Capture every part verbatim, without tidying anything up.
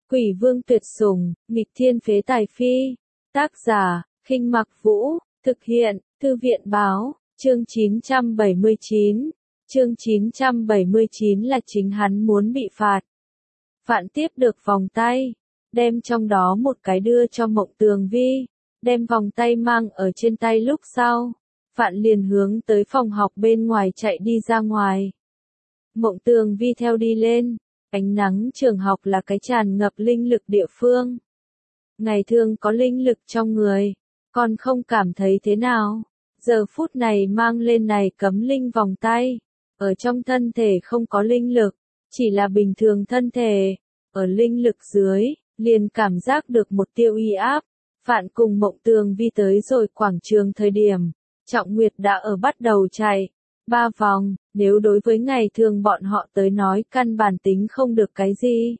Quỷ vương tuyệt sủng, nghịch thiên phế tài phi. Tác giả, Khinh Mặc Vũ, thực hiện, Thư viện báo, chương chín trăm bảy mươi chín. Chương chín trăm bảy mươi chín là chính hắn muốn bị phạt. Phạn tiếp được vòng tay, đem trong đó một cái đưa cho Mộng Tường Vi, đem vòng tay mang ở trên tay lúc sau, Phạn liền hướng tới phòng học bên ngoài chạy đi ra ngoài. Mộng Tường Vi theo đi lên, ánh nắng trường học là cái tràn ngập linh lực địa phương. Ngày thường có linh lực trong người, còn không cảm thấy thế nào, giờ phút này mang lên này cấm linh vòng tay, ở trong thân thể không có linh lực, chỉ là bình thường thân thể, ở linh lực dưới, liền cảm giác được một tia uy áp. Phạn cùng Mộng Tường Vi tới rồi quảng trường thời điểm, Trọng Nguyệt đã ở bắt đầu chạy. Ba vòng, nếu đối với ngày thường bọn họ tới nói căn bản tính không được cái gì.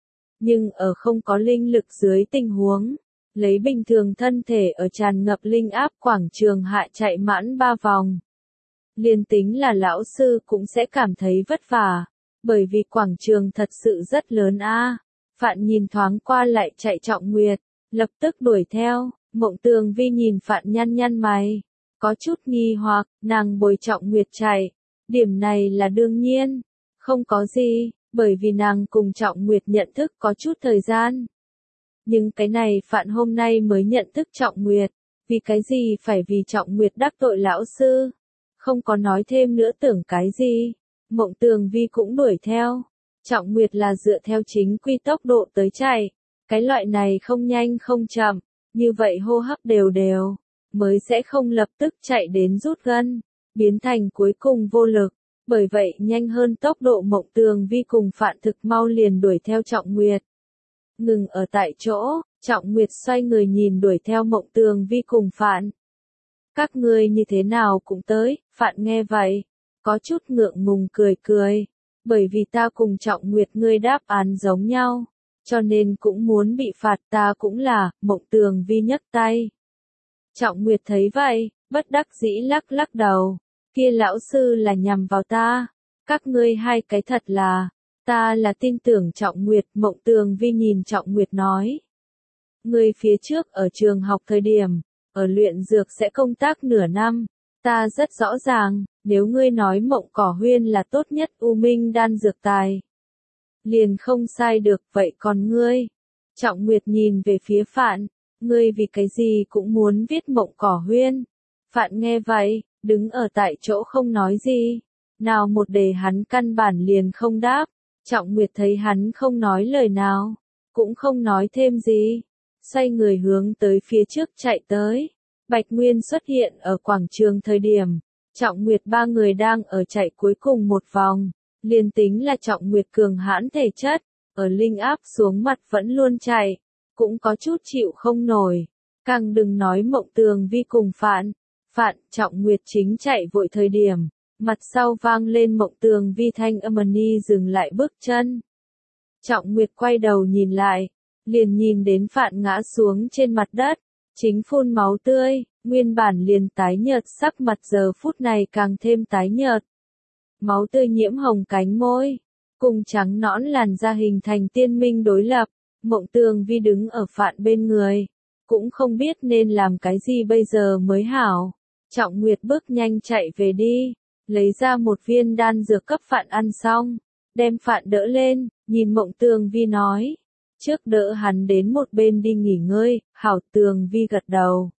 Nhưng ở không có linh lực dưới tình huống, lấy bình thường thân thể ở tràn ngập linh áp quảng trường hạ chạy mãn ba vòng. Liên tính là lão sư cũng sẽ cảm thấy vất vả, bởi vì quảng trường thật sự rất lớn a. Phạn nhìn thoáng qua lại chạy Trọng Nguyệt, lập tức đuổi theo. Mộng Tường Vi nhìn Phạn nhăn nhăn mày, có chút nghi hoặc, nàng bồi Trọng Nguyệt chạy, điểm này là đương nhiên, không có gì, bởi vì nàng cùng Trọng Nguyệt nhận thức có chút thời gian. Nhưng cái này Phạn hôm nay mới nhận thức Trọng Nguyệt, vì cái gì phải vì Trọng Nguyệt đắc tội lão sư, không có nói thêm nữa tưởng cái gì. Mộng Tường Vi cũng đuổi theo, Trọng Nguyệt là dựa theo chính quy tốc độ tới chạy, cái loại này không nhanh không chậm, như vậy hô hấp đều đều, mới sẽ không lập tức chạy đến rút gân, biến thành cuối cùng vô lực, bởi vậy nhanh hơn tốc độ Mộng Tường Vi cùng Phạn thực mau liền đuổi theo Trọng Nguyệt. Ngừng ở tại chỗ, Trọng Nguyệt xoay người nhìn đuổi theo Mộng Tường Vi cùng Phạn. Các ngươi như thế nào cũng tới, Phạn nghe vậy, có chút ngượng ngùng cười cười, bởi vì ta cùng Trọng Nguyệt ngươi đáp án giống nhau, cho nên cũng muốn bị phạt, ta cũng là. Mộng Tường Vi nhấc tay. Trọng Nguyệt thấy vậy, bất đắc dĩ lắc lắc đầu, kia lão sư là nhằm vào ta, các ngươi hai cái thật là, ta là tin tưởng Trọng Nguyệt. Mộng Tường Vi nhìn Trọng Nguyệt nói, ngươi phía trước ở trường học thời điểm, ở luyện dược sẽ công tác nửa năm, ta rất rõ ràng, nếu ngươi nói Mộng Cỏ Huyên là tốt nhất U Minh đan dược tài, liền không sai được, vậy còn ngươi? Trọng Nguyệt nhìn về phía Phạn, ngươi vì cái gì cũng muốn viết Mộng Cỏ Huyên? Phạn nghe vậy, đứng ở tại chỗ không nói gì, nào một đề hắn căn bản liền không đáp. Trọng Nguyệt thấy hắn không nói lời nào, cũng không nói thêm gì, xoay người hướng tới phía trước chạy tới. Bạch Nguyên xuất hiện ở quảng trường thời điểm, Trọng Nguyệt ba người đang ở chạy cuối cùng một vòng, liền tính là Trọng Nguyệt cường hãn thể chất, ở linh áp xuống mặt vẫn luôn chạy, cũng có chút chịu không nổi, càng đừng nói Mộng Tường Vi cùng Phạn. Phạn, Trọng Nguyệt chính chạy vội thời điểm, mặt sau vang lên Mộng Tường Vi thanh âm ni dừng lại bước chân. Trọng Nguyệt quay đầu nhìn lại, liền nhìn đến Phạn ngã xuống trên mặt đất, chính phun máu tươi, nguyên bản liền tái nhợt sắc mặt giờ phút này càng thêm tái nhợt. Máu tươi nhiễm hồng cánh môi, cùng trắng nõn làn da hình thành tiên minh đối lập. Mộng Tường Vi đứng ở Phạn bên người, cũng không biết nên làm cái gì bây giờ mới hảo. Trọng Nguyệt bước nhanh chạy về đi, lấy ra một viên đan dược cấp Phạn ăn xong, đem Phạn đỡ lên, nhìn Mộng Tường Vi nói, trước đỡ hắn đến một bên đi nghỉ ngơi. Hảo. Tường Vi gật đầu,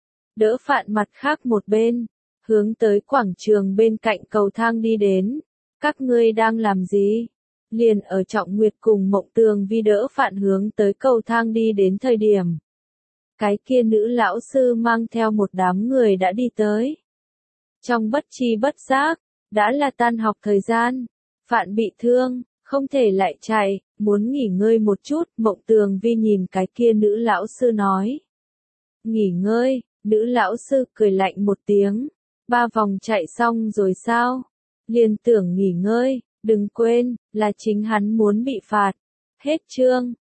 đỡ Phạn mặt khác một bên, hướng tới quảng trường bên cạnh cầu thang đi đến. Các ngươi đang làm gì? Liền ở Trọng Nguyệt cùng Mộng Tường Vi đỡ Phạn hướng tới cầu thang đi đến thời điểm, cái kia nữ lão sư mang theo một đám người đã đi tới. Trong bất tri bất giác, đã là tan học thời gian, Phạn bị thương, không thể lại chạy, muốn nghỉ ngơi một chút. Mộng Tường Vi nhìn cái kia nữ lão sư nói, nghỉ ngơi. Nữ lão sư cười lạnh một tiếng, ba vòng chạy xong rồi sao? Liền tưởng nghỉ ngơi, đừng quên, là chính hắn muốn bị phạt. Hết chương.